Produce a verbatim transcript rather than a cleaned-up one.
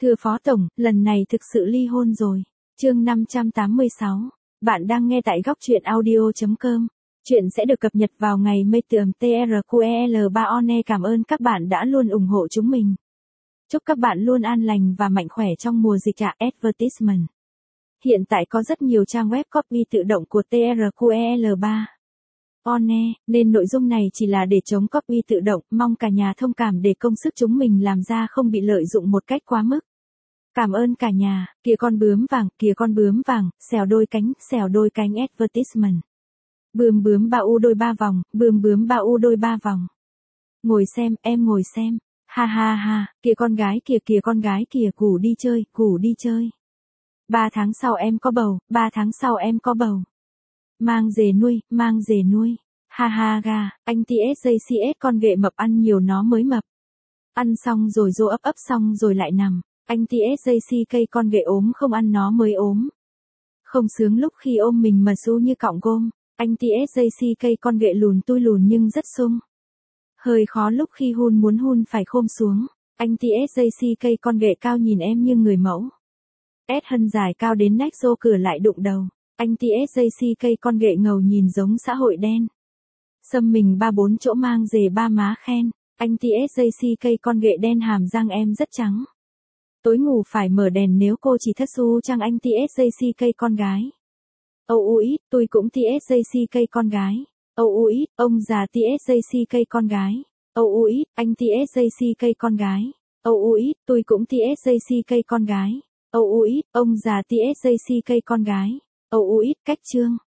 Thưa Phó Tổng, lần này thực sự ly hôn rồi. Chương năm trăm tám mươi sáu. Bạn đang nghe tại góc truyện audio chấm com. Chuyện sẽ được cập nhật vào ngày mười tám tê-rờ-quy-e-lờ ba one. Cảm ơn các bạn đã luôn ủng hộ chúng mình. Chúc các bạn luôn an lành và mạnh khỏe trong mùa dịch ạ. Advertisement. Hiện tại có rất nhiều trang web copy tự động của tê-rờ-quy-e-lờ ba one, nên nội dung này chỉ là để chống copy tự động, mong cả nhà thông cảm để công sức chúng mình làm ra không bị lợi dụng một cách quá mức. Cảm ơn cả nhà. Kìa con bướm vàng, kìa con bướm vàng, xèo đôi cánh, xèo đôi cánh. Advertisement. Bướm bướm ba u đôi ba vòng, bướm bướm ba u đôi ba vòng. Ngồi xem, em ngồi xem. Ha ha ha, kìa con gái kìa kìa con gái kìa, củ đi chơi, củ đi chơi. Ba tháng sau em có bầu, ba tháng sau em có bầu. Mang dề nuôi, mang dề nuôi. Ha ha ga, anh tê ét gi xê ét con ghệ mập ăn nhiều nó mới mập. Ăn xong rồi dô ấp ấp xong rồi lại nằm. Anh tê ét gi xê cây con ghệ ốm không ăn nó mới ốm. Không sướng lúc khi ôm mình mà su như cọng gôm. Anh tê ét gi xê cây con ghệ lùn tui lùn nhưng rất sung. Hơi khó lúc khi hun muốn hun phải khom xuống. Anh tê ét gi xê cây con ghệ cao nhìn em như người mẫu. S hân dài cao đến nách rô cửa lại đụng đầu. Anh tê ét gi xê cây con ghệ ngầu nhìn giống xã hội đen. Xâm mình ba bốn chỗ mang dề ba má khen. Anh tê ét gi xê cây con ghệ đen hàm răng em rất trắng. Tối ngủ phải mở đèn nếu cô chỉ thất xu chăng anh tê ét gi xê cây con gái. Âu u ít, tôi cũng tê ét gi xê cây con gái. Âu u ít, ông già tê ét gi xê cây con gái. Âu u ít, anh tê ét gi xê cây con gái. Âu u ít, tôi cũng tê ét gi xê cây con gái. Âu u ít, ông già tê ét gi xê cây con gái. Âu u ít, cách chương.